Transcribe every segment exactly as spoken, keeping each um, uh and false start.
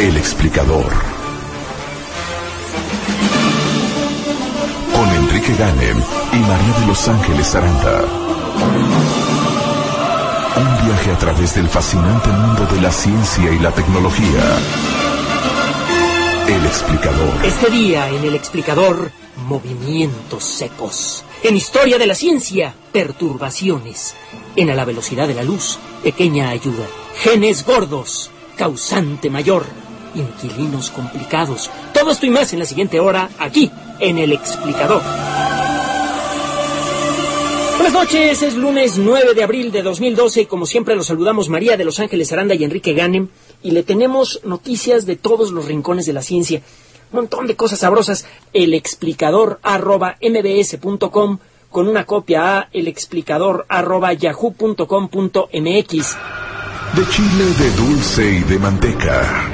El explicador. Con Enrique Ganem y María de Los Ángeles Aranda. Un viaje a través del fascinante mundo de la ciencia y la tecnología. El explicador. Este día en El explicador, movimientos secos. En historia de la ciencia, perturbaciones. En A la velocidad de la luz, pequeña ayuda. Genes gordos, causante mayor. Inquilinos complicados. Todo esto y más en la siguiente hora, aquí, en El explicador. Buenas noches, es lunes nueve de abril de dos mil doce y como siempre los saludamos María de Los Ángeles Aranda y Enrique Ganem y le tenemos noticias de todos los rincones de la ciencia. Un montón de cosas sabrosas. El explicador arroba mbs punto com con una copia a el explicador arroba yahoo punto com punto mx. De chile, de dulce y de manteca.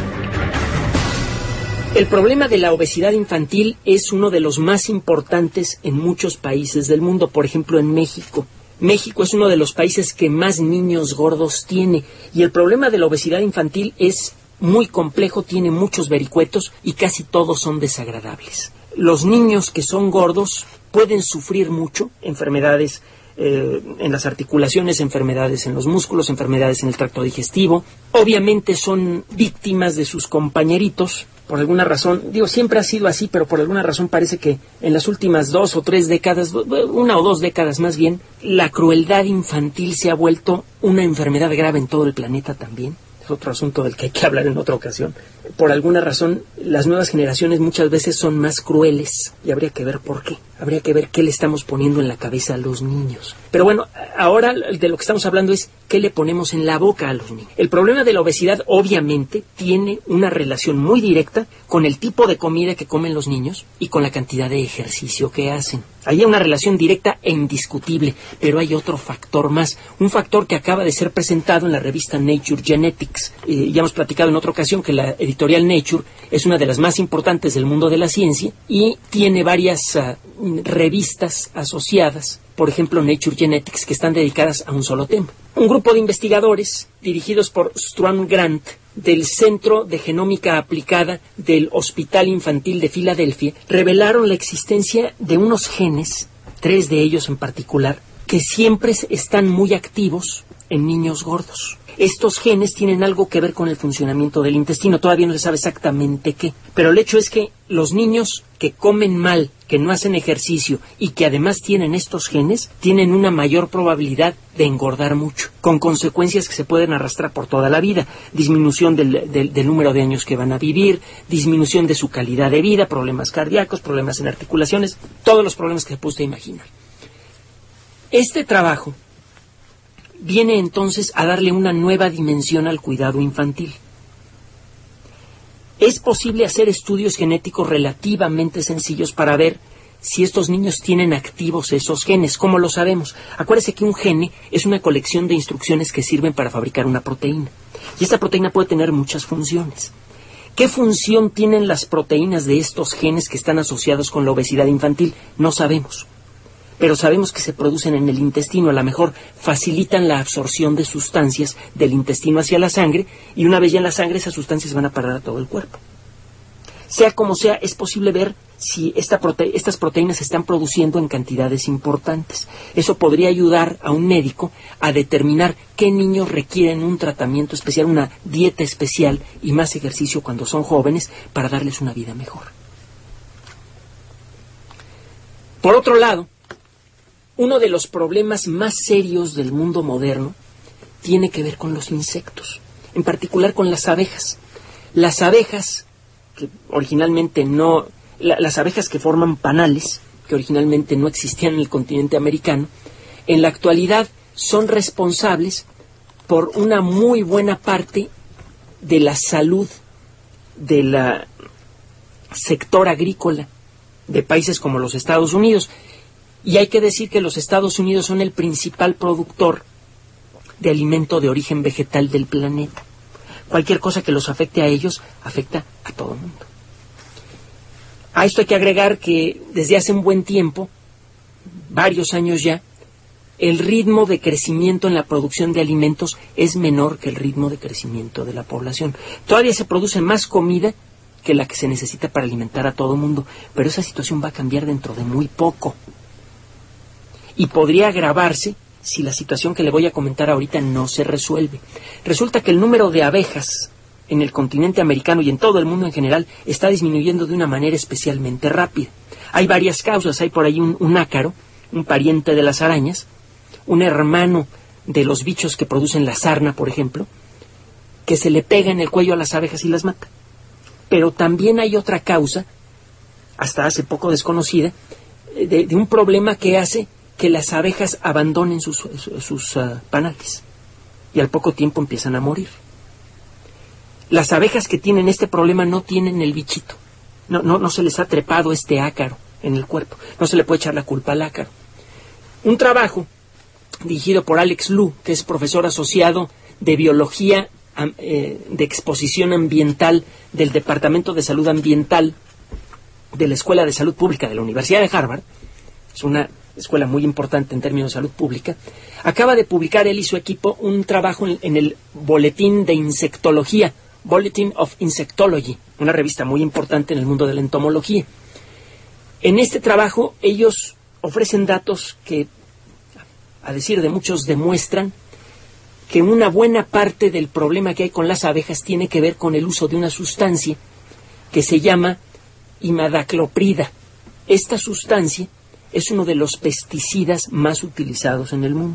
El problema de la obesidad infantil es uno de los más importantes en muchos países del mundo, por ejemplo en México. México es uno de los países que más niños gordos tiene y el problema de la obesidad infantil es muy complejo, tiene muchos vericuetos y casi todos son desagradables. Los niños que son gordos pueden sufrir mucho, enfermedades eh, en las articulaciones, enfermedades en los músculos, enfermedades en el tracto digestivo. Obviamente son víctimas de sus compañeritos. Por alguna razón, digo, siempre ha sido así, pero por alguna razón parece que en las últimas dos o tres décadas, una o dos décadas más bien, la crueldad infantil se ha vuelto una enfermedad grave en todo el planeta también. Es otro asunto del que hay que hablar en otra ocasión. Por alguna razón, las nuevas generaciones muchas veces son más crueles y habría que ver por qué. Habría que ver qué le estamos poniendo en la cabeza a los niños. Pero bueno, ahora de lo que estamos hablando es qué le ponemos en la boca a los niños. El problema de la obesidad obviamente tiene una relación muy directa con el tipo de comida que comen los niños y con la cantidad de ejercicio que hacen. Hay una relación directa e indiscutible, pero hay otro factor más, un factor que acaba de ser presentado en la revista Nature Genetics. Eh, ya hemos platicado en otra ocasión que la editorial Nature es una de las más importantes del mundo de la ciencia y tiene varias uh, revistas asociadas, por ejemplo Nature Genetics, que están dedicadas a un solo tema. Un grupo de investigadores dirigidos por Stuart Grant del Centro de Genómica Aplicada del Hospital Infantil de Filadelfia revelaron la existencia de unos genes, tres de ellos en particular, que siempre están muy activos en niños gordos. Estos genes tienen algo que ver con el funcionamiento del intestino, todavía no se sabe exactamente qué, pero el hecho es que los niños que comen mal, que no hacen ejercicio y que además tienen estos genes, tienen una mayor probabilidad de engordar mucho, con consecuencias que se pueden arrastrar por toda la vida, disminución del, del, del número de años que van a vivir, disminución de su calidad de vida, problemas cardíacos, problemas en articulaciones, todos los problemas que se puede usted imaginar. Este trabajo viene entonces a darle una nueva dimensión al cuidado infantil. Es posible hacer estudios genéticos relativamente sencillos para ver si estos niños tienen activos esos genes. ¿Cómo lo sabemos? Acuérdese que un gene es una colección de instrucciones que sirven para fabricar una proteína. Y esta proteína puede tener muchas funciones. ¿Qué función tienen las proteínas de estos genes que están asociados con la obesidad infantil? No sabemos. Pero sabemos que se producen en el intestino, a lo mejor facilitan la absorción de sustancias del intestino hacia la sangre, y una vez ya en la sangre esas sustancias van a parar a todo el cuerpo. Sea como sea, es posible ver si esta prote- estas proteínas se están produciendo en cantidades importantes. Eso podría ayudar a un médico a determinar qué niños requieren un tratamiento especial, una dieta especial y más ejercicio cuando son jóvenes para darles una vida mejor. Por otro lado, uno de los problemas más serios del mundo moderno tiene que ver con los insectos, en particular con las abejas. Las abejas, que originalmente no, la, las abejas que forman panales, que originalmente no existían en el continente americano, en la actualidad son responsables por una muy buena parte de la salud del sector agrícola de países como los Estados Unidos. Y hay que decir que los Estados Unidos son el principal productor de alimento de origen vegetal del planeta. Cualquier cosa que los afecte a ellos, afecta a todo el mundo. A esto hay que agregar que desde hace un buen tiempo, varios años ya, el ritmo de crecimiento en la producción de alimentos es menor que el ritmo de crecimiento de la población. Todavía se produce más comida que la que se necesita para alimentar a todo el mundo, pero esa situación va a cambiar dentro de muy poco. Y podría agravarse si la situación que le voy a comentar ahorita no se resuelve. Resulta que el número de abejas en el continente americano y en todo el mundo en general está disminuyendo de una manera especialmente rápida. Hay varias causas. Hay por ahí un, un ácaro, un pariente de las arañas, un hermano de los bichos que producen la sarna, por ejemplo, que se le pega en el cuello a las abejas y las mata. Pero también hay otra causa, hasta hace poco desconocida, de, de un problema que hace que las abejas abandonen sus, sus, sus uh, panales y al poco tiempo empiezan a morir. Las abejas que tienen este problema no tienen el bichito, no, no, no se les ha trepado este ácaro en el cuerpo, no se le puede echar la culpa al ácaro. Un trabajo dirigido por Alex Liu, que es profesor asociado de biología eh, de exposición ambiental del Departamento de Salud Ambiental de la Escuela de Salud Pública de la Universidad de Harvard, es una escuela muy importante en términos de salud pública, acaba de publicar él y su equipo un trabajo en, en el Boletín de Insectología, Bulletin of Insectology, una revista muy importante en el mundo de la entomología. En este trabajo ellos ofrecen datos que, a decir de muchos, demuestran que una buena parte del problema que hay con las abejas tiene que ver con el uso de una sustancia que se llama imidacloprida. Esta sustancia es uno de los pesticidas más utilizados en el mundo.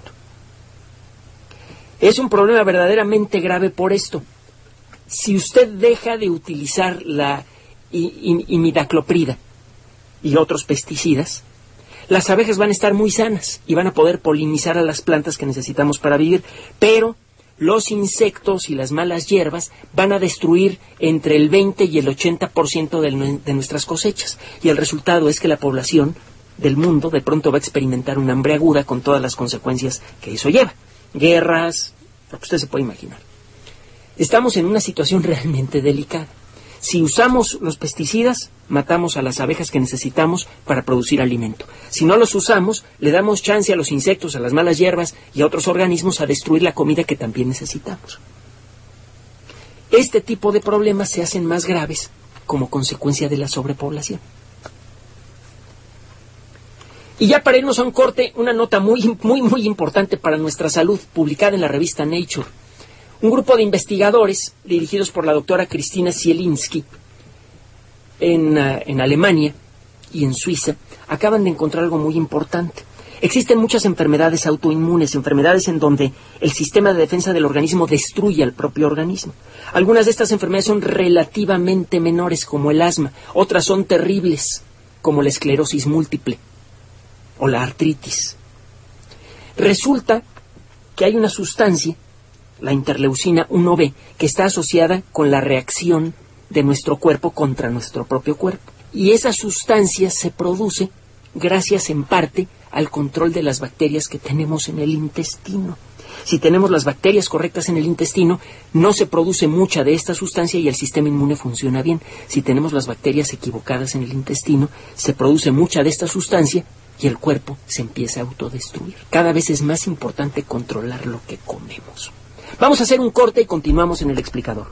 Es un problema verdaderamente grave por esto. Si usted deja de utilizar la imidacloprida y otros pesticidas, las abejas van a estar muy sanas y van a poder polinizar a las plantas que necesitamos para vivir, pero los insectos y las malas hierbas van a destruir entre el veinte y el ochenta por ciento de, de nuestras cosechas, y el resultado es que la población del mundo de pronto va a experimentar una hambre aguda con todas las consecuencias que eso lleva, guerras, lo que usted se puede imaginar. Estamos en una situación realmente delicada. Si usamos los pesticidas, matamos a las abejas que necesitamos para producir alimento. Si no los usamos, le damos chance a los insectos, a las malas hierbas y a otros organismos a destruir la comida que también necesitamos. Este tipo de problemas se hacen más graves como consecuencia de la sobrepoblación. Y ya para irnos a un corte, una nota muy, muy, muy importante para nuestra salud, publicada en la revista Nature. Un grupo de investigadores, dirigidos por la doctora Cristina Zielinski, en, uh, en Alemania y en Suiza, acaban de encontrar algo muy importante. Existen muchas enfermedades autoinmunes, enfermedades en donde el sistema de defensa del organismo destruye al propio organismo. Algunas de estas enfermedades son relativamente menores, como el asma. Otras son terribles, como la esclerosis múltiple o la artritis. Resulta que hay una sustancia, la interleucina uno be, que está asociada con la reacción de nuestro cuerpo contra nuestro propio cuerpo. Y esa sustancia se produce gracias en parte al control de las bacterias que tenemos en el intestino. Si tenemos las bacterias correctas en el intestino, no se produce mucha de esta sustancia y el sistema inmune funciona bien. Si tenemos las bacterias equivocadas en el intestino, se produce mucha de esta sustancia y el cuerpo se empieza a autodestruir. Cada vez es más importante controlar lo que comemos. Vamos a hacer un corte y continuamos en El Explicador.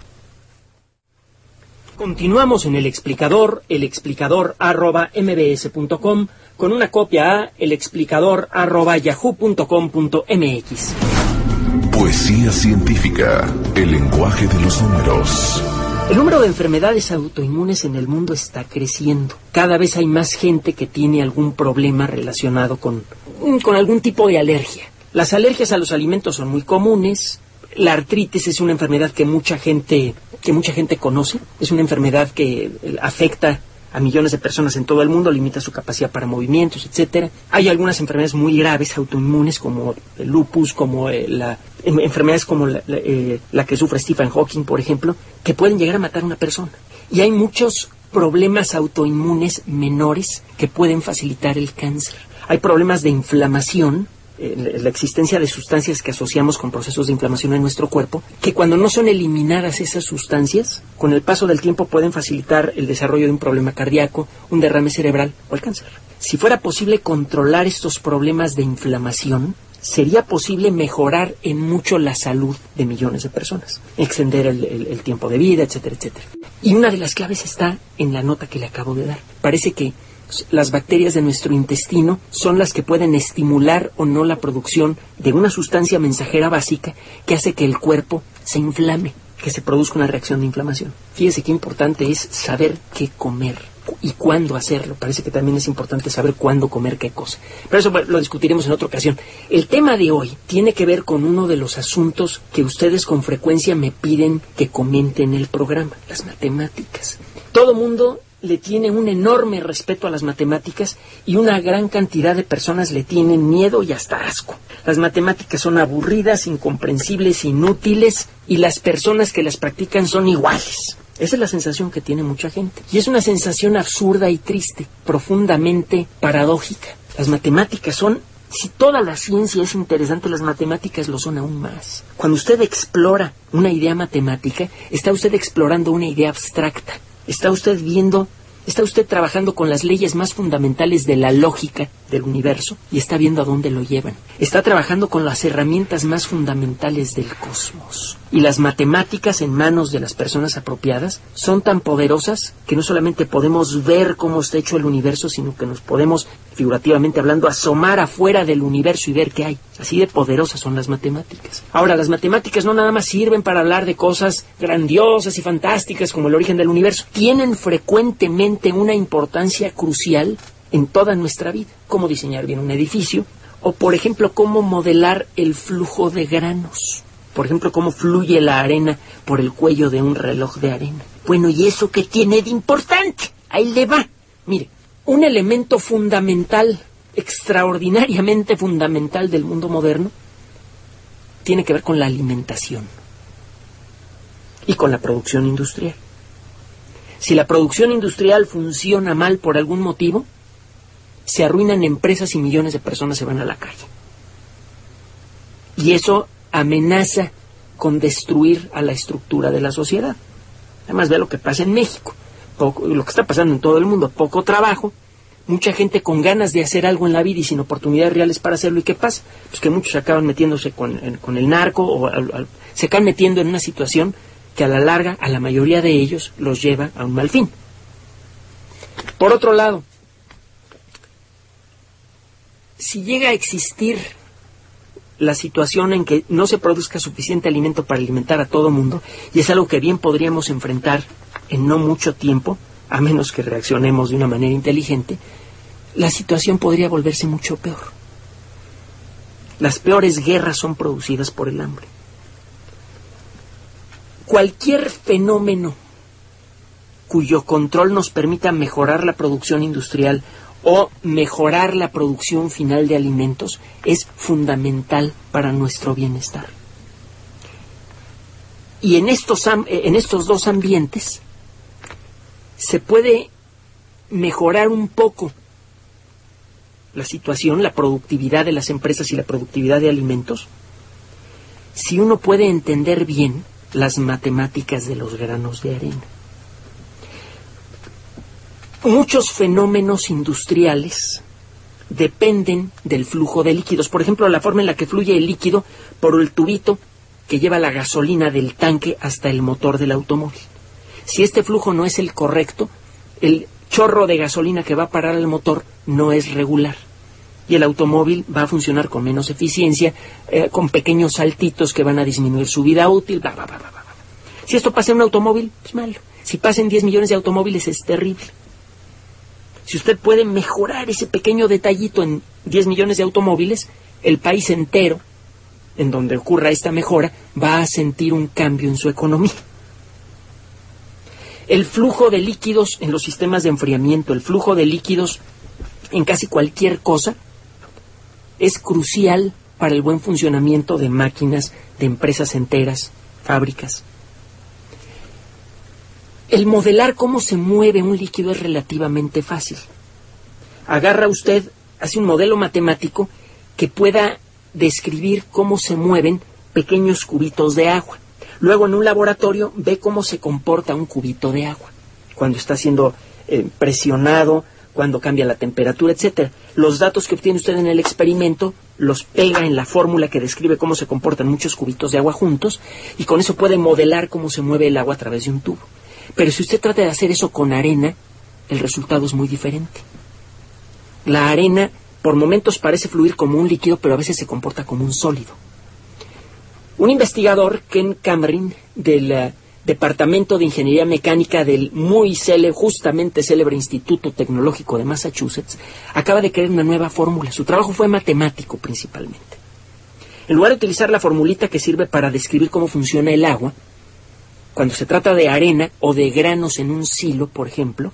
Continuamos en El Explicador, elexplicador arroba mbs.com, con una copia a elexplicador arroba yahoo punto com punto mx. Poesía científica, el lenguaje de los números. El número de enfermedades autoinmunes en el mundo está creciendo. Cada vez hay más gente que tiene algún problema relacionado con, con algún tipo de alergia. Las alergias a los alimentos son muy comunes. La artritis es una enfermedad que mucha gente, que mucha gente conoce. Es una enfermedad que afecta a millones de personas en todo el mundo, limita su capacidad para movimientos, etcétera. Hay algunas enfermedades muy graves autoinmunes, como el lupus, como eh, la, en, enfermedades como la, la, eh, la que sufre Stephen Hawking, por ejemplo, que pueden llegar a matar a una persona. Y hay muchos problemas autoinmunes menores que pueden facilitar el cáncer. Hay problemas de inflamación, eh, la existencia de sustancias que asociamos con procesos de inflamación en nuestro cuerpo, que cuando no son eliminadas esas sustancias, con el paso del tiempo pueden facilitar el desarrollo de un problema cardíaco, un derrame cerebral o el cáncer. Si fuera posible controlar estos problemas de inflamación, sería posible mejorar en mucho la salud de millones de personas, extender el, el, el tiempo de vida, etcétera, etcétera. Y una de las claves está en la nota que le acabo de dar. Parece que las bacterias de nuestro intestino son las que pueden estimular o no la producción de una sustancia mensajera básica que hace que el cuerpo se inflame, que se produzca una reacción de inflamación. Fíjese qué importante es saber qué comer y cuándo hacerlo. Parece que también es importante saber cuándo comer qué cosa. Pero eso lo discutiremos en otra ocasión. El tema de hoy tiene que ver con uno de los asuntos que ustedes con frecuencia me piden que comente en el programa, las matemáticas. Todo mundo le tiene un enorme respeto a las matemáticas y una gran cantidad de personas le tienen miedo y hasta asco. Las matemáticas son aburridas, incomprensibles, inútiles, y las personas que las practican son iguales. Esa es la sensación que tiene mucha gente. Y es una sensación absurda y triste, profundamente paradójica. Las matemáticas son, si toda la ciencia es interesante, las matemáticas lo son aún más. Cuando usted explora una idea matemática, está usted explorando una idea abstracta. Está usted viendo, está usted trabajando con las leyes más fundamentales de la lógica del universo y está viendo a dónde lo llevan. Está trabajando con las herramientas más fundamentales del cosmos. Y las matemáticas en manos de las personas apropiadas son tan poderosas que no solamente podemos ver cómo está hecho el universo, sino que nos podemos, figurativamente hablando, asomar afuera del universo y ver qué hay. Así de poderosas son las matemáticas. Ahora, las matemáticas no nada más sirven para hablar de cosas grandiosas y fantásticas como el origen del universo. Tienen frecuentemente una importancia crucial en toda nuestra vida. Cómo diseñar bien un edificio, o por ejemplo, cómo modelar el flujo de granos. Por ejemplo, cómo fluye la arena por el cuello de un reloj de arena. Bueno, ¿y eso qué tiene de importante? Ahí le va. Mire, un elemento fundamental, extraordinariamente fundamental del mundo moderno, tiene que ver con la alimentación y con la producción industrial. Si la producción industrial funciona mal por algún motivo, se arruinan empresas y millones de personas se van a la calle. Y eso amenaza con destruir a la estructura de la sociedad. Además, ve lo que pasa en México, poco, lo que está pasando en todo el mundo, poco trabajo, mucha gente con ganas de hacer algo en la vida y sin oportunidades reales para hacerlo. ¿Y qué pasa? Pues que muchos acaban metiéndose con, con el narco o al, al, se acaban metiendo en una situación que a la larga, a la mayoría de ellos, los lleva a un mal fin. Por otro lado, si llega a existir la situación en que no se produzca suficiente alimento para alimentar a todo mundo, y es algo que bien podríamos enfrentar en no mucho tiempo, a menos que reaccionemos de una manera inteligente, la situación podría volverse mucho peor. Las peores guerras son producidas por el hambre. Cualquier fenómeno cuyo control nos permita mejorar la producción industrial o mejorar la producción final de alimentos es fundamental para nuestro bienestar. Y en estos, en estos dos ambientes se puede mejorar un poco la situación, la productividad de las empresas y la productividad de alimentos, si uno puede entender bien las matemáticas de los granos de arena. Muchos fenómenos industriales dependen del flujo de líquidos. Por ejemplo, la forma en la que fluye el líquido por el tubito que lleva la gasolina del tanque hasta el motor del automóvil. Si este flujo no es el correcto, el chorro de gasolina que va a parar al motor no es regular. Y el automóvil va a funcionar con menos eficiencia, eh, con pequeños saltitos que van a disminuir su vida útil, bla, bla, bla, bla, bla. Si esto pasa en un automóvil, es malo. Si pasa en diez millones de automóviles, es terrible. Si usted puede mejorar ese pequeño detallito en diez millones de automóviles, el país entero, en donde ocurra esta mejora, va a sentir un cambio en su economía. El flujo de líquidos en los sistemas de enfriamiento, el flujo de líquidos en casi cualquier cosa, es crucial para el buen funcionamiento de máquinas, de empresas enteras, fábricas. El modelar cómo se mueve un líquido es relativamente fácil. Agarra usted, hace un modelo matemático que pueda describir cómo se mueven pequeños cubitos de agua. Luego en un laboratorio ve cómo se comporta un cubito de agua cuando está siendo eh, presionado, cuando cambia la temperatura, etcétera. Los datos que obtiene usted en el experimento los pega en la fórmula que describe cómo se comportan muchos cubitos de agua juntos, y con eso puede modelar cómo se mueve el agua a través de un tubo. Pero si usted trata de hacer eso con arena, el resultado es muy diferente. La arena por momentos parece fluir como un líquido, pero a veces se comporta como un sólido. Un investigador, Ken Cameron, del uh, Departamento de Ingeniería Mecánica del muy célebre, justamente célebre Instituto Tecnológico de Massachusetts, acaba de crear una nueva fórmula. Su trabajo fue matemático principalmente. En lugar de utilizar la formulita que sirve para describir cómo funciona el agua, cuando se trata de arena o de granos en un silo, por ejemplo,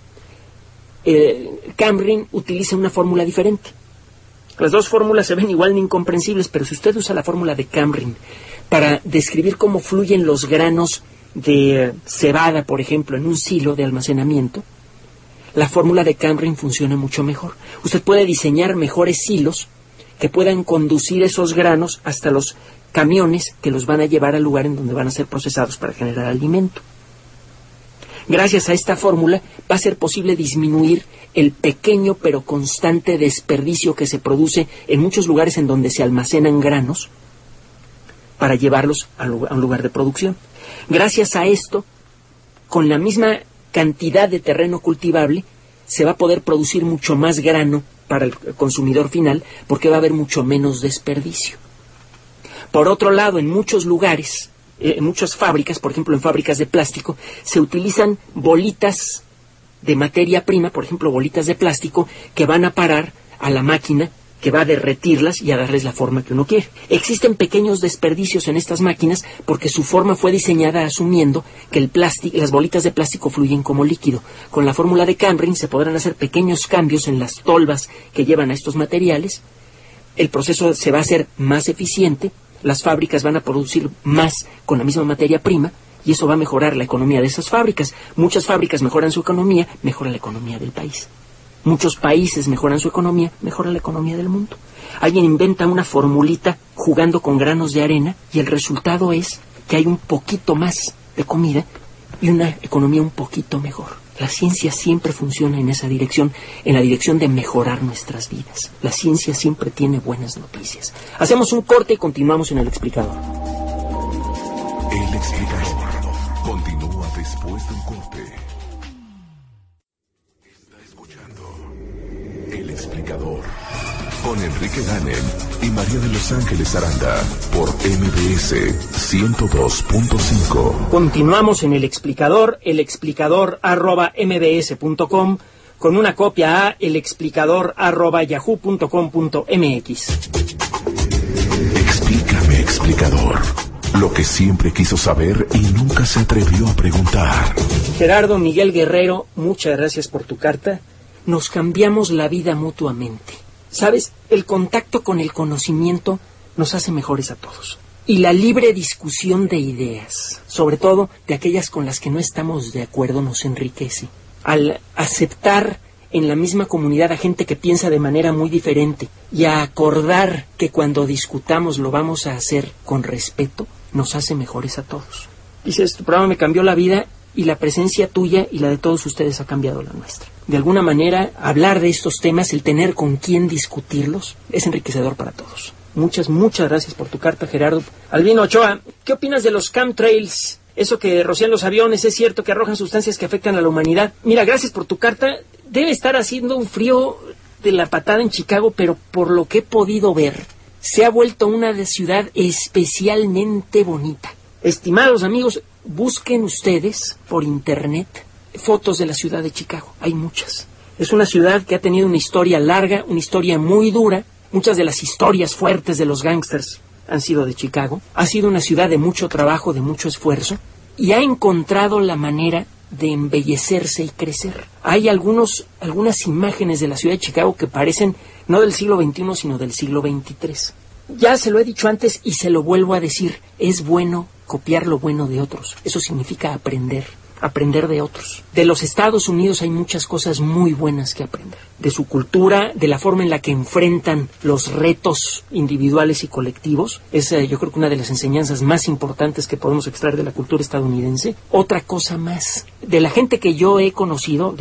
eh, Cameron utiliza una fórmula diferente. Las dos fórmulas se ven igual de incomprensibles, pero si usted usa la fórmula de Cameron para describir cómo fluyen los granos de cebada, por ejemplo, en un silo de almacenamiento, la fórmula de Cameron funciona mucho mejor. Usted puede diseñar mejores silos que puedan conducir esos granos hasta los camiones que los van a llevar al lugar en donde van a ser procesados para generar alimento. Gracias a esta fórmula va a ser posible disminuir el pequeño pero constante desperdicio que se produce en muchos lugares en donde se almacenan granos para llevarlos a un lugar de producción. Gracias a esto, con la misma cantidad de terreno cultivable, se va a poder producir mucho más grano para el consumidor final, porque va a haber mucho menos desperdicio. Por otro lado, en muchos lugares, eh, en muchas fábricas, por ejemplo en fábricas de plástico, se utilizan bolitas de materia prima, por ejemplo bolitas de plástico, que van a parar a la máquina que va a derretirlas y a darles la forma que uno quiere. Existen pequeños desperdicios en estas máquinas porque su forma fue diseñada asumiendo que el plástico, las bolitas de plástico fluyen como líquido. Con la fórmula de Cameron se podrán hacer pequeños cambios en las tolvas que llevan a estos materiales. El proceso se va a hacer más eficiente, las fábricas van a producir más con la misma materia prima y eso va a mejorar la economía de esas fábricas. Muchas fábricas mejoran su economía, mejora la economía del país. Muchos países mejoran su economía, mejora la economía del mundo. Alguien inventa una formulita jugando con granos de arena y el resultado es que hay un poquito más de comida y una economía un poquito mejor. La ciencia siempre funciona en esa dirección, en la dirección de mejorar nuestras vidas. La ciencia siempre tiene buenas noticias. Hacemos un corte y continuamos en El Explicador. El Explicador continúa después del corte. El Explicador, con Enrique Ganem y María de Los Ángeles Aranda, por M B S ciento dos punto cinco. Continuamos en El Explicador, el explicador arroba mbs punto com, con una copia a el explicador arroba yahoo punto com punto mx. Explícame, Explicador, lo que siempre quiso saber y nunca se atrevió a preguntar. Gerardo Miguel Guerrero, muchas gracias por tu carta. Nos cambiamos la vida mutuamente. ¿Sabes? El contacto con el conocimiento nos hace mejores a todos. Y la libre discusión de ideas, sobre todo de aquellas con las que no estamos de acuerdo, nos enriquece. Al aceptar en la misma comunidad a gente que piensa de manera muy diferente y a acordar que cuando discutamos lo vamos a hacer con respeto, nos hace mejores a todos. Dices, tu programa me cambió la vida y la presencia tuya y la de todos ustedes ha cambiado la nuestra. De alguna manera, hablar de estos temas, el tener con quién discutirlos, es enriquecedor para todos. Muchas, muchas gracias por tu carta, Gerardo. Albino Ochoa, ¿qué opinas de los chemtrails? Eso que rocian los aviones, ¿es cierto que arrojan sustancias que afectan a la humanidad? Mira, gracias por tu carta. Debe estar haciendo un frío de la patada en Chicago, pero por lo que he podido ver, se ha vuelto una ciudad especialmente bonita. Estimados amigos, busquen ustedes por internet fotos de la ciudad de Chicago. Hay muchas. Es una ciudad que ha tenido una historia larga, una historia muy dura. Muchas de las historias fuertes de los gángsters han sido de Chicago. Ha sido una ciudad de mucho trabajo, de mucho esfuerzo, y ha encontrado la manera de embellecerse y crecer. Hay algunos, algunas imágenes de la ciudad de Chicago que parecen no del siglo veintiuno, sino del siglo veintitrés. Ya se lo he dicho antes y se lo vuelvo a decir. Es bueno copiar lo bueno de otros. Eso significa aprender. Aprender de otros. De los Estados Unidos hay muchas cosas muy buenas que aprender. De su cultura, de la forma en la que enfrentan los retos individuales y colectivos. Es eh, yo creo que una de las enseñanzas más importantes que podemos extraer de la cultura estadounidense. Otra cosa más. De la gente que yo he conocido, digo,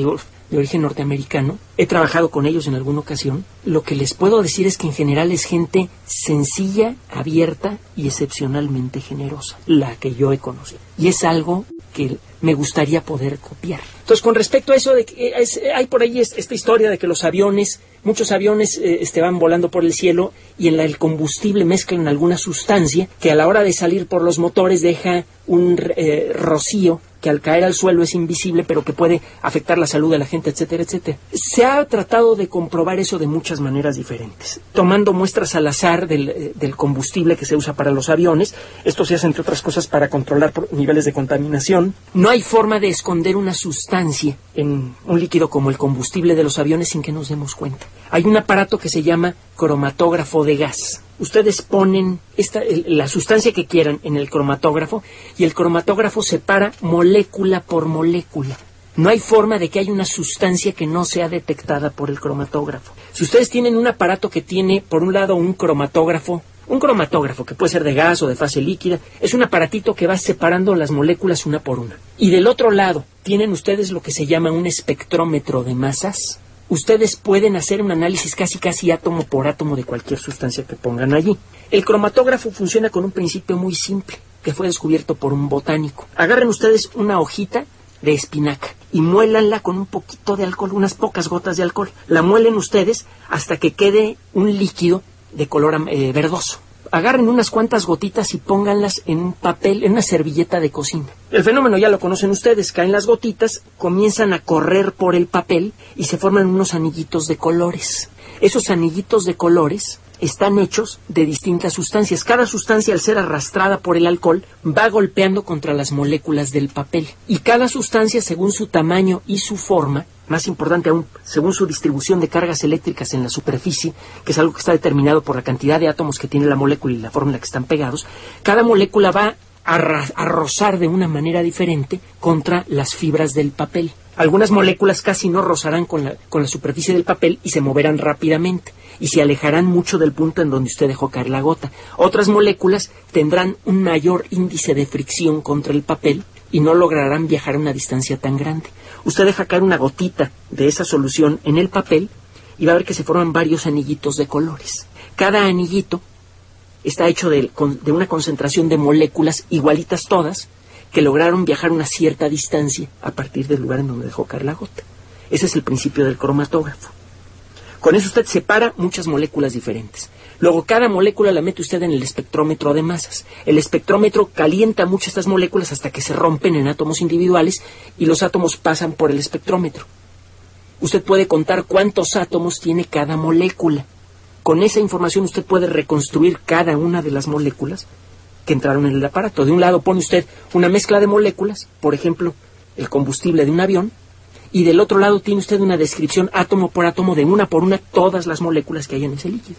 de origen norteamericano. He trabajado con ellos en alguna ocasión. Lo que les puedo decir es que en general es gente sencilla, abierta y excepcionalmente generosa, la que yo he conocido. Y es algo que me gustaría poder copiar. Entonces, con respecto a eso, de que es, hay por ahí es, esta historia de que los aviones, muchos aviones eh, este, van volando por el cielo y en la, el combustible mezclan alguna sustancia que a la hora de salir por los motores deja un eh, rocío que al caer al suelo es invisible, pero que puede afectar la salud de la gente, etcétera, etcétera. Se ha tratado de comprobar eso de muchas maneras diferentes, tomando muestras al azar del, del combustible que se usa para los aviones. Esto se hace, entre otras cosas, para controlar niveles de contaminación. No hay forma de esconder una sustancia en un líquido como el combustible de los aviones sin que nos demos cuenta. Hay un aparato que se llama cromatógrafo de gas. Ustedes ponen esta, la sustancia que quieran en el cromatógrafo y el cromatógrafo separa molécula por molécula. No hay forma de que haya una sustancia que no sea detectada por el cromatógrafo. Si ustedes tienen un aparato que tiene, por un lado, un cromatógrafo, un cromatógrafo que puede ser de gas o de fase líquida, es un aparatito que va separando las moléculas una por una. Y del otro lado, tienen ustedes lo que se llama un espectrómetro de masas. Ustedes pueden hacer un análisis casi casi átomo por átomo de cualquier sustancia que pongan allí. El cromatógrafo funciona con un principio muy simple, que fue descubierto por un botánico. Agarren ustedes una hojita de espinaca y muélanla con un poquito de alcohol, unas pocas gotas de alcohol. La muelen ustedes hasta que quede un líquido de color eh, verdoso. Agarren unas cuantas gotitas y pónganlas en un papel, en una servilleta de cocina. El fenómeno ya lo conocen ustedes, caen las gotitas, comienzan a correr por el papel y se forman unos anillitos de colores. Esos anillitos de colores están hechos de distintas sustancias. Cada sustancia, al ser arrastrada por el alcohol, va golpeando contra las moléculas del papel. Y cada sustancia, según su tamaño y su forma, más importante aún, según su distribución de cargas eléctricas en la superficie, que es algo que está determinado por la cantidad de átomos que tiene la molécula y la forma en la que están pegados, cada molécula va a, a rozar de una manera diferente contra las fibras del papel. Algunas moléculas casi no rozarán con la, con la superficie del papel y se moverán rápidamente y se alejarán mucho del punto en donde usted dejó caer la gota. Otras moléculas tendrán un mayor índice de fricción contra el papel y no lograrán viajar a una distancia tan grande. Usted deja caer una gotita de esa solución en el papel y va a ver que se forman varios anillitos de colores. Cada anillito está hecho de, de una concentración de moléculas igualitas todas que lograron viajar una cierta distancia a partir del lugar en donde dejó caer la gota. Ese es el principio del cromatógrafo. Con eso usted separa muchas moléculas diferentes. Luego, cada molécula la mete usted en el espectrómetro de masas. El espectrómetro calienta mucho estas moléculas hasta que se rompen en átomos individuales y los átomos pasan por el espectrómetro. Usted puede contar cuántos átomos tiene cada molécula. Con esa información usted puede reconstruir cada una de las moléculas que entraron en el aparato. De un lado pone usted una mezcla de moléculas, por ejemplo, el combustible de un avión, y del otro lado tiene usted una descripción átomo por átomo de una por una todas las moléculas que hay en ese líquido.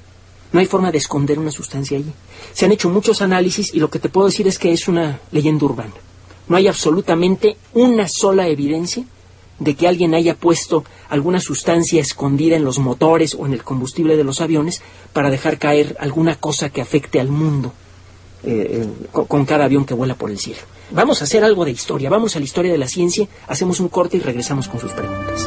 No hay forma de esconder una sustancia allí. Se han hecho muchos análisis y lo que te puedo decir es que es una leyenda urbana. No hay absolutamente una sola evidencia de que alguien haya puesto alguna sustancia escondida en los motores o en el combustible de los aviones para dejar caer alguna cosa que afecte al mundo eh, eh, con, con cada avión que vuela por el cielo. Vamos a hacer algo de historia, vamos a la historia de la ciencia, hacemos un corte y regresamos con sus preguntas.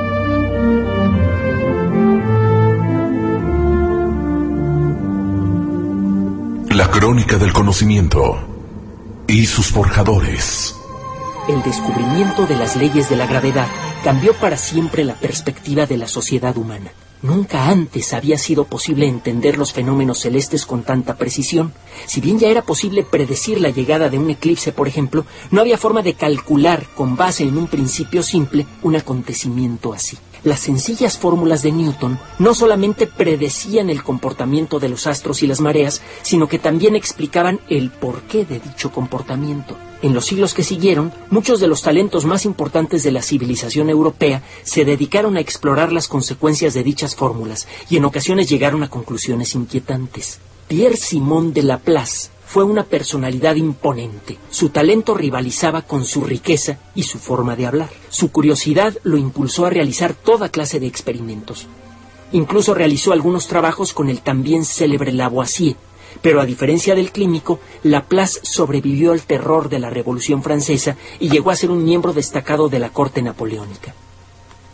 La crónica del conocimiento y sus forjadores. El descubrimiento de las leyes de la gravedad cambió para siempre la perspectiva de la sociedad humana. Nunca antes había sido posible entender los fenómenos celestes con tanta precisión. Si bien ya era posible predecir la llegada de un eclipse, por ejemplo, no había forma de calcular, con base en un principio simple, un acontecimiento así. Las sencillas fórmulas de Newton no solamente predecían el comportamiento de los astros y las mareas, sino que también explicaban el porqué de dicho comportamiento. En los siglos que siguieron, muchos de los talentos más importantes de la civilización europea se dedicaron a explorar las consecuencias de dichas fórmulas y en ocasiones llegaron a conclusiones inquietantes. Pierre-Simon de Laplace fue una personalidad imponente. Su talento rivalizaba con su riqueza y su forma de hablar. Su curiosidad lo impulsó a realizar toda clase de experimentos. Incluso realizó algunos trabajos con el también célebre Lavoisier, pero a diferencia del químico, Laplace sobrevivió al terror de la Revolución Francesa y llegó a ser un miembro destacado de la corte napoleónica.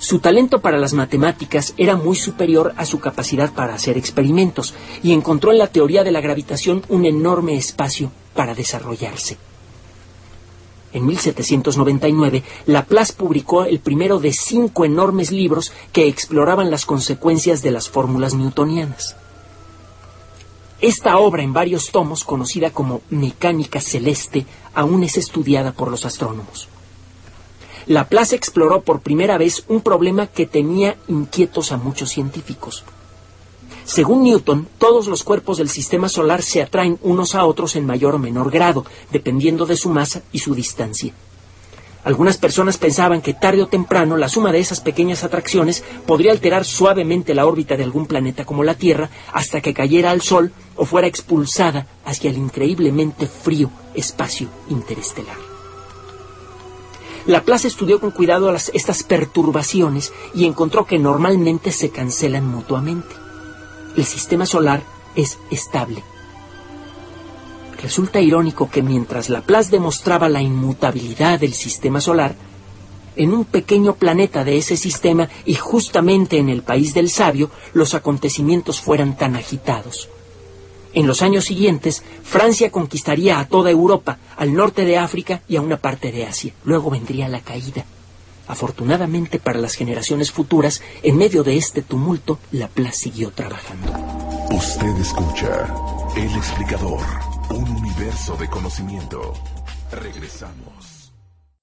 Su talento para las matemáticas era muy superior a su capacidad para hacer experimentos, y encontró en la teoría de la gravitación un enorme espacio para desarrollarse. En mil setecientos noventa y nueve, Laplace publicó el primero de cinco enormes libros que exploraban las consecuencias de las fórmulas newtonianas. Esta obra en varios tomos, conocida como Mecánica Celeste, aún es estudiada por los astrónomos. Laplace exploró por primera vez un problema que tenía inquietos a muchos científicos. Según Newton, todos los cuerpos del sistema solar se atraen unos a otros en mayor o menor grado, dependiendo de su masa y su distancia. Algunas personas pensaban que tarde o temprano la suma de esas pequeñas atracciones podría alterar suavemente la órbita de algún planeta como la Tierra hasta que cayera al Sol o fuera expulsada hacia el increíblemente frío espacio interestelar. Laplace estudió con cuidado las, estas perturbaciones y encontró que normalmente se cancelan mutuamente. El sistema solar es estable. Resulta irónico que mientras Laplace demostraba la inmutabilidad del sistema solar, en un pequeño planeta de ese sistema y justamente en el país del sabio, los acontecimientos fueran tan agitados. En los años siguientes, Francia conquistaría a toda Europa, al norte de África y a una parte de Asia. Luego vendría la caída. Afortunadamente para las generaciones futuras, en medio de este tumulto, Laplace siguió trabajando. Usted escucha El Explicador, un universo de conocimiento. Regresamos.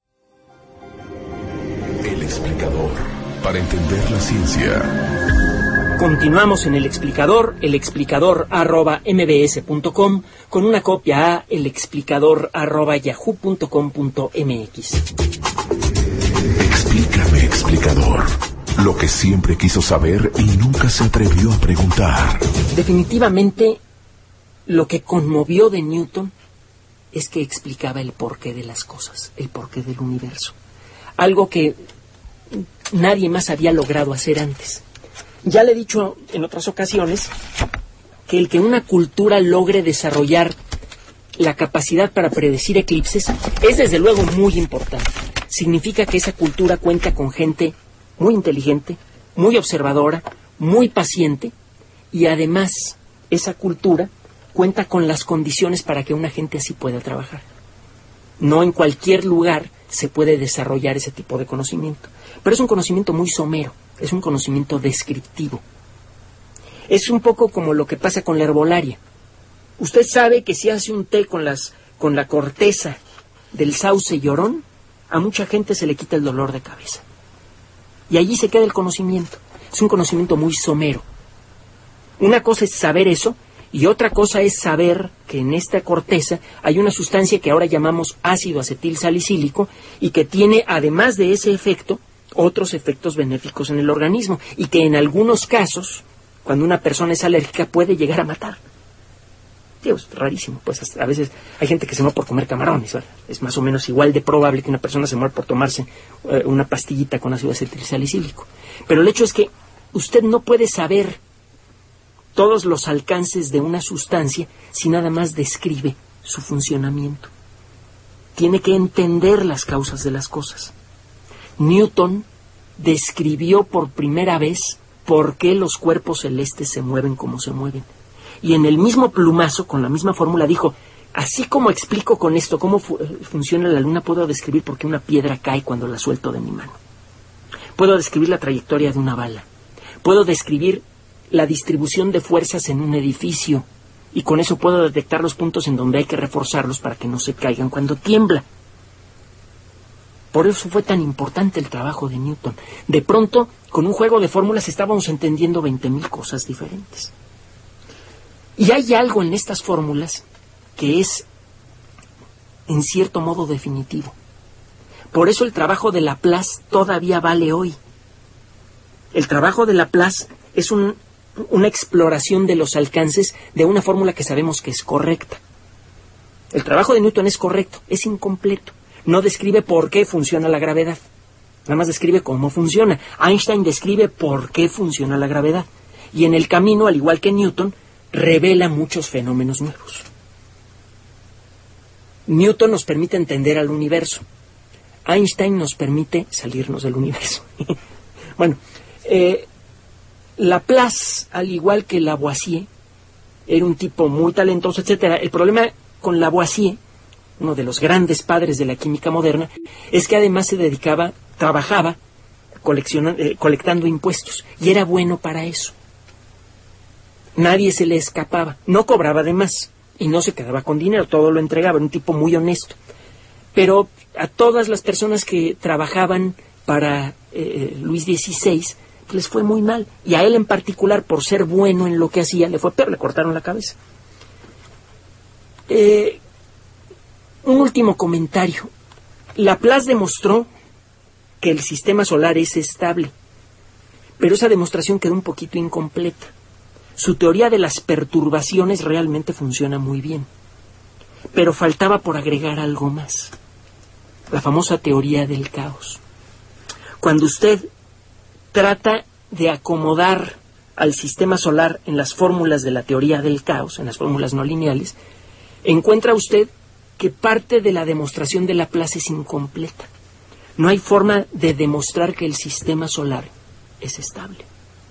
El Explicador, para entender la ciencia. Continuamos en El Explicador, elexplicador arroba mbs punto com, con una copia a elexplicador arroba yahoo punto com punto mx. Explícame, explicador, lo que siempre quiso saber y nunca se atrevió a preguntar. Definitivamente, lo que conmovió de Newton es que explicaba el porqué de las cosas, el porqué del universo. Algo que nadie más había logrado hacer antes. Ya le he dicho en otras ocasiones que el que una cultura logre desarrollar la capacidad para predecir eclipses es desde luego muy importante. Significa que esa cultura cuenta con gente muy inteligente, muy observadora, muy paciente, y además esa cultura cuenta con las condiciones para que una gente así pueda trabajar. No en cualquier lugar se puede desarrollar ese tipo de conocimiento, pero es un conocimiento muy somero, es un conocimiento descriptivo. Es un poco como lo que pasa con la herbolaria. Usted sabe que si hace un té con las con la corteza del sauce llorón, a mucha gente se le quita el dolor de cabeza. Y allí se queda el conocimiento. Es un conocimiento muy somero. Una cosa es saber eso, y otra cosa es saber que en esta corteza hay una sustancia que ahora llamamos ácido acetil salicílico y que tiene, además de ese efecto, otros efectos benéficos en el organismo, y que en algunos casos, cuando una persona es alérgica, puede llegar a matar. Dios, es rarísimo, pues hasta a veces hay gente que se muere por comer camarones, ¿verdad? Es más o menos igual de probable que una persona se muera por tomarse eh, una pastillita con ácido acetil salicílico. Pero el hecho es que usted no puede saber todos los alcances de una sustancia si nada más describe su funcionamiento. Tiene que entender las causas de las cosas. Newton describió por primera vez por qué los cuerpos celestes se mueven como se mueven. Y en el mismo plumazo, con la misma fórmula, dijo, así como explico con esto cómo fu- funciona la luna, puedo describir por qué una piedra cae cuando la suelto de mi mano. Puedo describir la trayectoria de una bala. Puedo describir la distribución de fuerzas en un edificio, y con eso puedo detectar los puntos en donde hay que reforzarlos para que no se caigan cuando tiembla. Por eso fue tan importante el trabajo de Newton. De pronto, con un juego de fórmulas estábamos entendiendo veinte mil cosas diferentes. Y hay algo en estas fórmulas que es, en cierto modo, definitivo. Por eso el trabajo de Laplace todavía vale hoy. El trabajo de Laplace es un, una exploración de los alcances de una fórmula que sabemos que es correcta. El trabajo de Newton es correcto, es incompleto. No describe por qué funciona la gravedad. Nada más describe cómo funciona. Einstein describe por qué funciona la gravedad. Y en el camino, al igual que Newton, revela muchos fenómenos nuevos. Newton nos permite entender al universo. Einstein nos permite salirnos del universo. Bueno, eh, Laplace, al igual que Lavoisier, era un tipo muy talentoso, etcétera. El problema con Lavoisier, uno de los grandes padres de la química moderna, es que además se dedicaba, trabajaba coleccionando, eh, colectando impuestos, y era bueno para eso. Nadie se le escapaba, no cobraba de más, y no se quedaba con dinero, todo lo entregaba, era un tipo muy honesto. Pero a todas las personas que trabajaban para eh, Luis dieciséis, les fue muy mal, y a él en particular, por ser bueno en lo que hacía, le fue peor, le cortaron la cabeza. Eh, un último comentario. Laplace demostró que el sistema solar es estable, pero esa demostración quedó un poquito incompleta. Su teoría de las perturbaciones realmente funciona muy bien, pero faltaba por agregar algo más, la famosa teoría del caos. Cuando usted trata de acomodar al sistema solar en las fórmulas de la teoría del caos, en las fórmulas no lineales, encuentra usted que parte de la demostración de Laplace es incompleta. No hay forma de demostrar que el sistema solar es estable.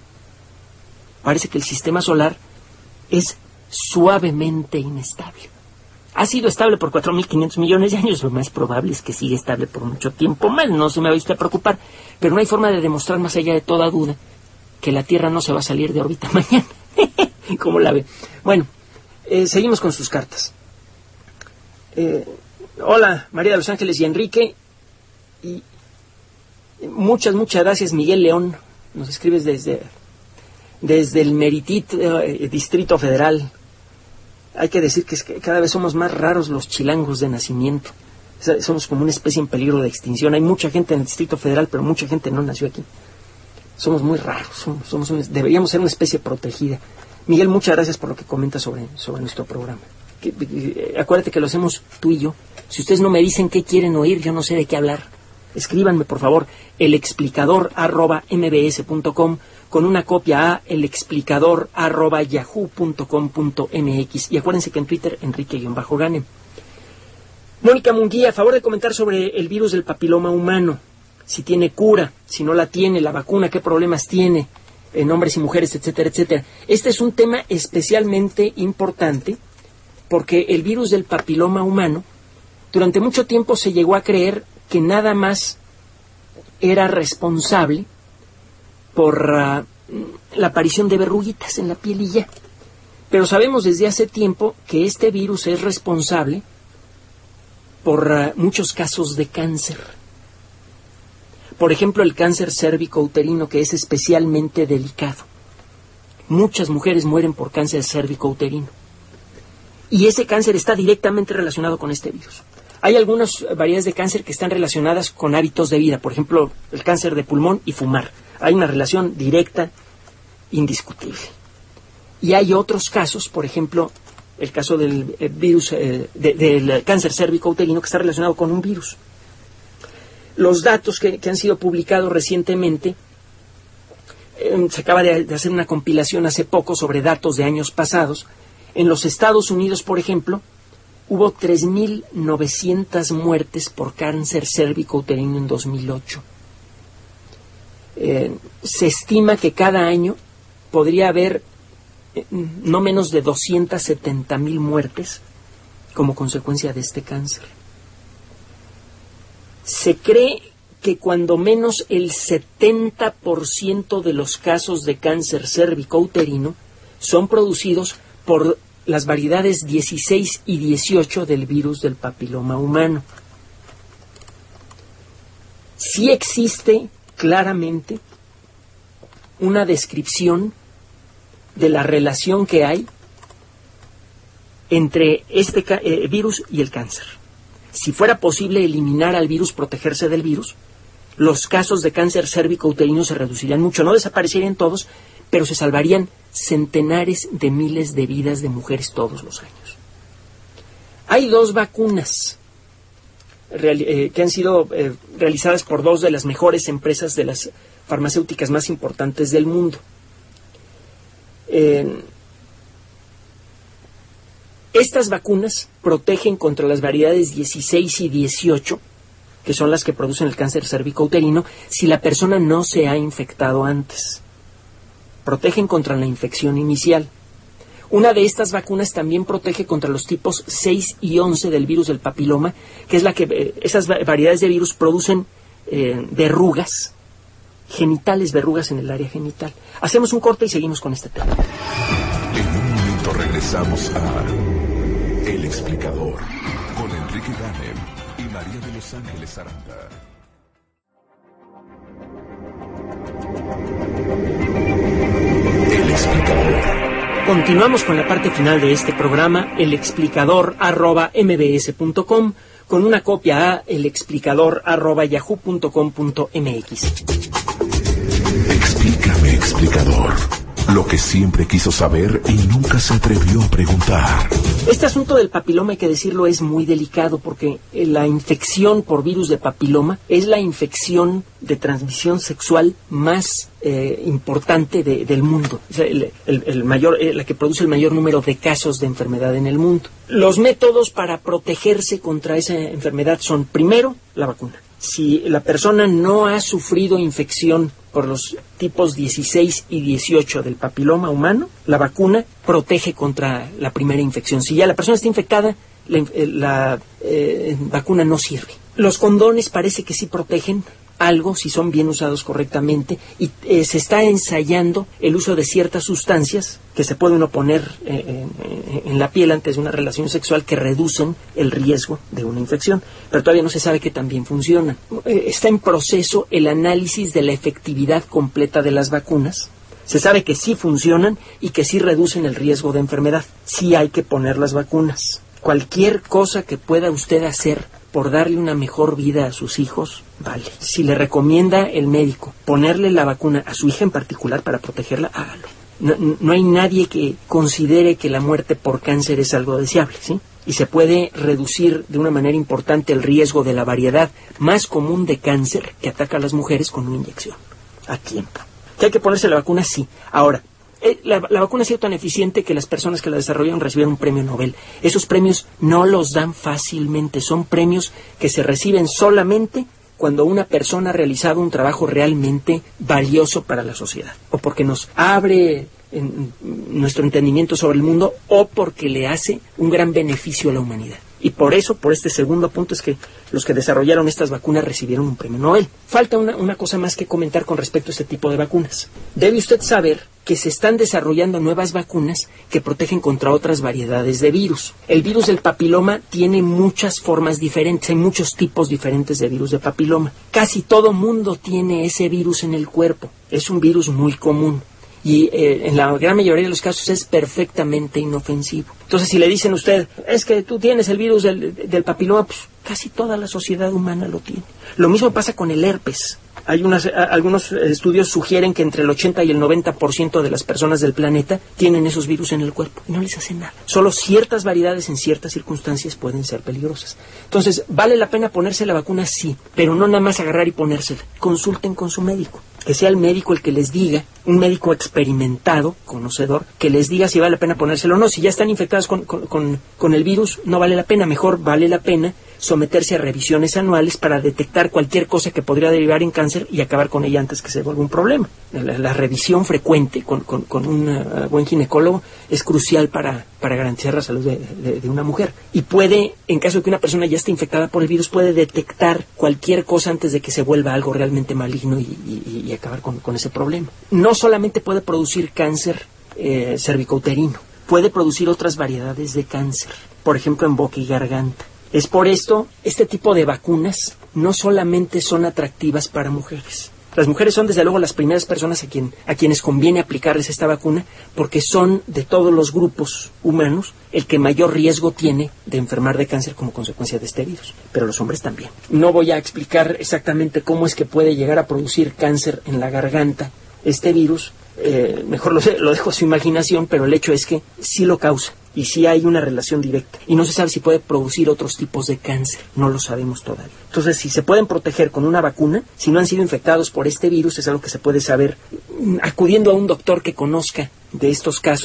Parece que el sistema solar es suavemente inestable. Ha sido estable por cuatro mil quinientos millones de años, lo más probable es que siga estable por mucho tiempo más, no se me va a usted preocupar, pero no hay forma de demostrar más allá de toda duda que la Tierra no se va a salir de órbita mañana. ¿Cómo la ve? Bueno, eh, seguimos con sus cartas. Eh, hola, María de Los Ángeles y Enrique, y muchas, muchas gracias, Miguel León, nos escribes desde, desde el Meritit, eh, Distrito Federal. Hay que decir que, es que cada vez somos más raros los chilangos de nacimiento. Somos como una especie en peligro de extinción. Hay mucha gente en el Distrito Federal, pero mucha gente no nació aquí. Somos muy raros. Somos, somos un, deberíamos ser una especie protegida. Miguel, muchas gracias por lo que comentas sobre, sobre nuestro programa. Que, que, acuérdate que lo hacemos tú y yo. Si ustedes no me dicen qué quieren oír, yo no sé de qué hablar. Escríbanme, por favor, elexplicador arroba mbs punto com, con una copia a elexplicador arroba yahoo punto com punto mx. Y acuérdense que en Twitter, Enrique-Gane. Mónica Munguía, a favor de comentar sobre el virus del papiloma humano. Si tiene cura, si no la tiene, la vacuna, qué problemas tiene en hombres y mujeres, etcétera, etcétera. Este es un tema especialmente importante porque el virus del papiloma humano, durante mucho tiempo se llegó a creer que nada más era responsable por uh, la aparición de verruguitas en la piel y ya. Pero sabemos desde hace tiempo que este virus es responsable por uh, muchos casos de cáncer. Por ejemplo, el cáncer cérvico-uterino, que es especialmente delicado. Muchas mujeres mueren por cáncer cérvico-uterino. Y ese cáncer está directamente relacionado con este virus. Hay algunas variedades de cáncer que están relacionadas con hábitos de vida. Por ejemplo, el cáncer de pulmón y fumar. Hay una relación directa, indiscutible. Y hay otros casos, por ejemplo, el caso del eh, virus, eh, de, del cáncer cérvico-uterino, que está relacionado con un virus. Los datos que, que han sido publicados recientemente, eh, se acaba de, de hacer una compilación hace poco sobre datos de años pasados. En los Estados Unidos, por ejemplo, hubo tres mil novecientas muertes por cáncer cérvico-uterino en dos mil ocho. Eh, se estima que cada año podría haber eh, no menos de doscientas setenta mil muertes como consecuencia de este cáncer. Se cree que cuando menos el setenta por ciento de los casos de cáncer cérvico-uterino son producidos por las variedades dieciséis y dieciocho del virus del papiloma humano. Sí existe claramente una descripción de la relación que hay entre este eh, virus y el cáncer. Si fuera posible eliminar al virus, protegerse del virus, los casos de cáncer cérvico-uterino se reducirían mucho. No desaparecerían todos, pero se salvarían centenares de miles de vidas de mujeres todos los años. Hay dos vacunas real, eh, que han sido eh, realizadas por dos de las mejores empresas de las farmacéuticas más importantes del mundo. Eh, estas vacunas protegen contra las variedades dieciséis y dieciocho, que son las que producen el cáncer cervicouterino, si la persona no se ha infectado antes. Protegen contra la infección inicial. Una de estas vacunas también protege contra los tipos seis y once del virus del papiloma, que es la que eh, esas variedades de virus producen eh, verrugas genitales, verrugas en el área genital. Hacemos un corte y seguimos con este tema. En un momento regresamos a El Explicador con Enrique Ganem y María de Los Ángeles Aranda. El Explicador. Continuamos con la parte final de este programa, el explicador arroba mbs punto com, con una copia a el explicador arroba yahoo punto com punto mx. Explícame, explicador, lo que siempre quiso saber y nunca se atrevió a preguntar. Este asunto del papiloma, hay que decirlo, es muy delicado porque la infección por virus de papiloma es la infección de transmisión sexual más eh, importante de, del mundo. Es el, el, el mayor, eh, la que produce el mayor número de casos de enfermedad en el mundo. Los métodos para protegerse contra esa enfermedad son, primero, la vacuna. Si la persona no ha sufrido infección por los tipos dieciséis y dieciocho del papiloma humano, la vacuna protege contra la primera infección. Si ya la persona está infectada, la, la eh, vacuna no sirve. Los condones parece que sí protegen algo si son bien usados correctamente, y eh, se está ensayando el uso de ciertas sustancias que se puede uno poner eh, en, en la piel antes de una relación sexual que reducen el riesgo de una infección, pero todavía no se sabe que también funcionan. Eh, está en proceso el análisis de la efectividad completa de las vacunas. Se sabe que sí funcionan y que sí reducen el riesgo de enfermedad. Sí hay que poner las vacunas. Cualquier cosa que pueda usted hacer por darle una mejor vida a sus hijos, vale. Si le recomienda el médico ponerle la vacuna a su hija en particular para protegerla, hágalo. No, no hay nadie que considere que la muerte por cáncer es algo deseable, ¿sí? Y se puede reducir de una manera importante el riesgo de la variedad más común de cáncer que ataca a las mujeres con una inyección a tiempo. ¿Que hay que ponerse la vacuna? Sí. Ahora, Eh, la, la vacuna ha sido tan eficiente que las personas que la desarrollaron recibieron un premio Nobel. Esos premios no los dan fácilmente, son premios que se reciben solamente cuando una persona ha realizado un trabajo realmente valioso para la sociedad, o porque nos abre en, nuestro entendimiento sobre el mundo, o porque le hace un gran beneficio a la humanidad. Y por eso, por este segundo punto, es que los que desarrollaron estas vacunas recibieron un premio Nobel. Falta una, una cosa más que comentar con respecto a este tipo de vacunas. Debe usted saber que se están desarrollando nuevas vacunas que protegen contra otras variedades de virus. El virus del papiloma tiene muchas formas diferentes, hay muchos tipos diferentes de virus de papiloma. Casi todo mundo tiene ese virus en el cuerpo. Es un virus muy común. Y eh, en la gran mayoría de los casos es perfectamente inofensivo. Entonces, si le dicen a usted, es que tú tienes el virus del, del papiloma, pues casi toda la sociedad humana lo tiene. Lo mismo pasa con el herpes. Hay unas, a, algunos estudios sugieren que entre el ochenta y el noventa por ciento de las personas del planeta tienen esos virus en el cuerpo y no les hace nada. Solo ciertas variedades en ciertas circunstancias pueden ser peligrosas. Entonces, ¿vale la pena ponerse la vacuna? Sí, pero no nada más agarrar y ponérsela. Consulten con su médico. Que sea el médico el que les diga, un médico experimentado, conocedor, que les diga si vale la pena ponérselo o no. Si ya están infectados con, con, con, con el virus, no vale la pena. Mejor vale la pena someterse a revisiones anuales para detectar cualquier cosa que podría derivar en cáncer y acabar con ella antes que se vuelva un problema. La, la revisión frecuente con, con, con un uh, buen ginecólogo es crucial para, para garantizar la salud de, de, de una mujer. Y puede, en caso de que una persona ya esté infectada por el virus, puede detectar cualquier cosa antes de que se vuelva algo realmente maligno y, y, y acabar con, con ese problema. No solamente puede producir cáncer eh, cervicouterino, puede producir otras variedades de cáncer, por ejemplo en boca y garganta. Es por esto, este tipo de vacunas no solamente son atractivas para mujeres. Las mujeres son desde luego las primeras personas a, quien, a quienes conviene aplicarles esta vacuna, porque son de todos los grupos humanos el que mayor riesgo tiene de enfermar de cáncer como consecuencia de este virus. Pero los hombres también. No voy a explicar exactamente cómo es que puede llegar a producir cáncer en la garganta este virus. Eh, mejor lo, lo dejo a su imaginación, pero el hecho es que sí lo causa y sí hay una relación directa y no se sabe si puede producir otros tipos de cáncer, no lo sabemos todavía. Entonces, si se pueden proteger con una vacuna, si no han sido infectados por este virus, es algo que se puede saber acudiendo a un doctor que conozca de estos casos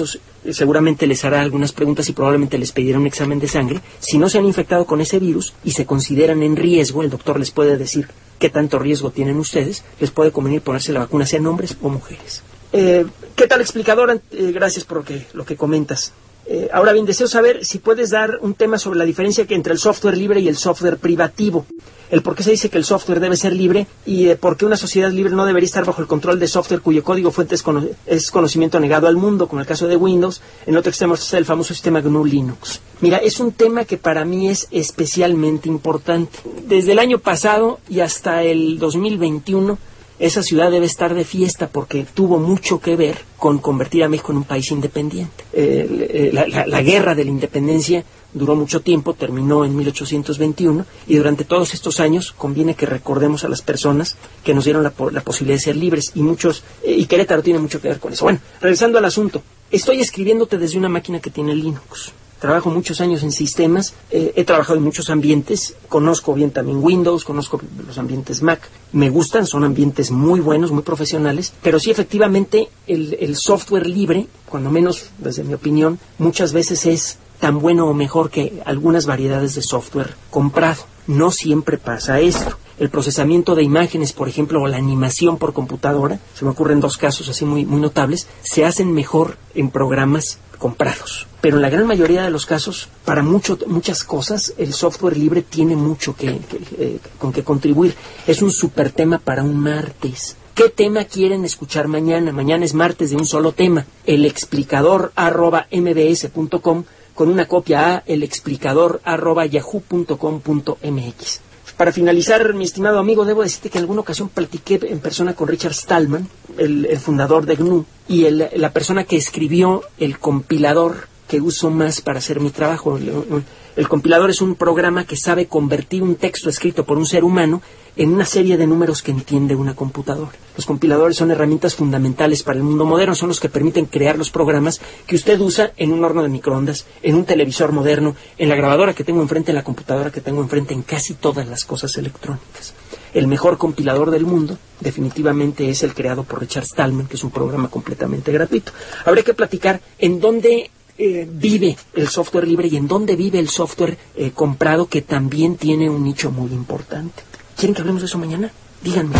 eh, seguramente les hará algunas preguntas y probablemente les pedirá un examen de sangre. Si no se han infectado con ese virus y se consideran en riesgo, el doctor les puede decir qué tanto riesgo tienen ustedes, les puede convenir ponerse la vacuna, sean hombres o mujeres. Eh, ¿Qué tal, explicador? Eh, gracias por lo que, lo que comentas. Eh, ahora bien, deseo saber si puedes dar un tema sobre la diferencia que entre el software libre y el software privativo. El por qué se dice que el software debe ser libre y eh, por qué una sociedad libre no debería estar bajo el control de software cuyo código fuente es, cono- es conocimiento negado al mundo, como el caso de Windows. En otro extremo está el famoso sistema G N U Linux. Mira, es un tema que para mí es especialmente importante. Desde el año pasado y hasta el dos mil veintiuno, esa ciudad debe estar de fiesta porque tuvo mucho que ver con convertir a México en un país independiente. Eh, la, la, la guerra de la independencia duró mucho tiempo, terminó en mil ochocientos veintiuno, y durante todos estos años conviene que recordemos a las personas que nos dieron la, la posibilidad de ser libres, y muchos, eh, y Querétaro tiene mucho que ver con eso. Bueno, regresando al asunto, estoy escribiéndote desde una máquina que tiene Linux. Trabajo muchos años en sistemas, eh, he trabajado en muchos ambientes, conozco bien también Windows, conozco los ambientes Mac, me gustan, son ambientes muy buenos, muy profesionales, pero sí, efectivamente el, el software libre, cuando menos desde mi opinión, muchas veces es tan bueno o mejor que algunas variedades de software comprado. No siempre pasa esto. El procesamiento de imágenes, por ejemplo, o la animación por computadora, se me ocurren dos casos así muy, muy notables, se hacen mejor en programas comprados. Pero en la gran mayoría de los casos, para mucho, muchas cosas, el software libre tiene mucho que, que, eh, con que contribuir. Es un super tema para un martes. ¿Qué tema quieren escuchar mañana? Mañana es martes de un solo tema. El explicador arroba mbs punto com, con una copia a el explicador arroba yahoo punto com punto mx. Para finalizar, mi estimado amigo, debo decirte que en alguna ocasión platiqué en persona con Richard Stallman, el, el fundador de G N U, y el, la persona que escribió el compilador que uso más para hacer mi trabajo. El, el compilador es un programa que sabe convertir un texto escrito por un ser humano en una serie de números que entiende una computadora. Los compiladores son herramientas fundamentales para el mundo moderno, son los que permiten crear los programas que usted usa en un horno de microondas, en un televisor moderno, en la grabadora que tengo enfrente, en la computadora que tengo enfrente, en casi todas las cosas electrónicas. El mejor compilador del mundo definitivamente es el creado por Richard Stallman, que es un programa completamente gratuito. Habría que platicar en dónde Eh, vive el software libre y en dónde vive el software eh, comprado, que también tiene un nicho muy importante. ¿Quieren que hablemos de eso mañana? Díganme.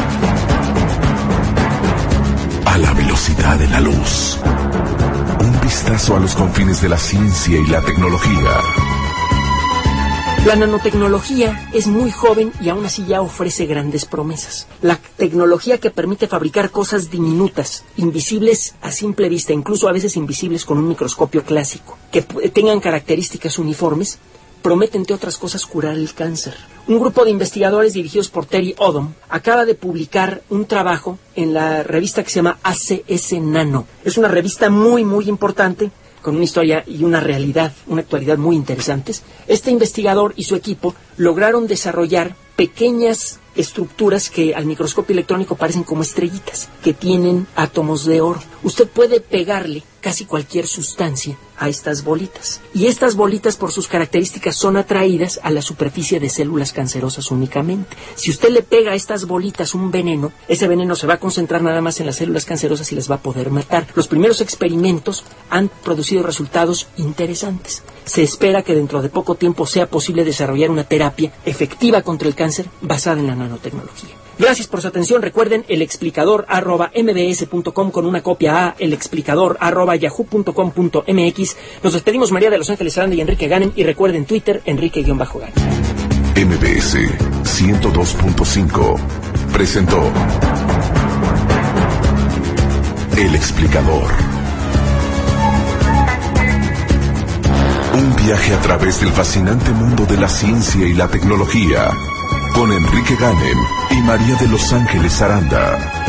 A la velocidad de la luz. Un vistazo a los confines de la ciencia y la tecnología. La nanotecnología es muy joven y aún así ya ofrece grandes promesas. La tecnología que permite fabricar cosas diminutas, invisibles a simple vista, incluso a veces invisibles con un microscopio clásico, que tengan características uniformes, promete, entre otras cosas, curar el cáncer. Un grupo de investigadores dirigidos por Terry Odom acaba de publicar un trabajo en la revista que se llama A C S Nano. Es una revista muy, muy importante, con una historia y una realidad, una actualidad muy interesantes. Este investigador y su equipo lograron desarrollar pequeñas estructuras que al microscopio electrónico parecen como estrellitas, que tienen átomos de oro. Usted puede pegarle casi cualquier sustancia a estas bolitas, y estas bolitas, por sus características, son atraídas a la superficie de células cancerosas únicamente. Si usted le pega a estas bolitas un veneno, ese veneno se va a concentrar nada más en las células cancerosas y las va a poder matar. Los primeros experimentos han producido resultados interesantes. Se espera que dentro de poco tiempo sea posible desarrollar una terapia efectiva contra el cáncer basada en la nanotecnología. Gracias por su atención. Recuerden el explicador arroba mbs punto com, con una copia a el explicador arroba yahoo punto com punto mx. Nos despedimos, María de Los Ángeles Aranda y Enrique Ganem, y recuerden Twitter, Enrique-Ganem. M B S ciento dos punto cinco presentó El Explicador. Un viaje a través del fascinante mundo de la ciencia y la tecnología, con Enrique Ganem y María de Los Ángeles Aranda.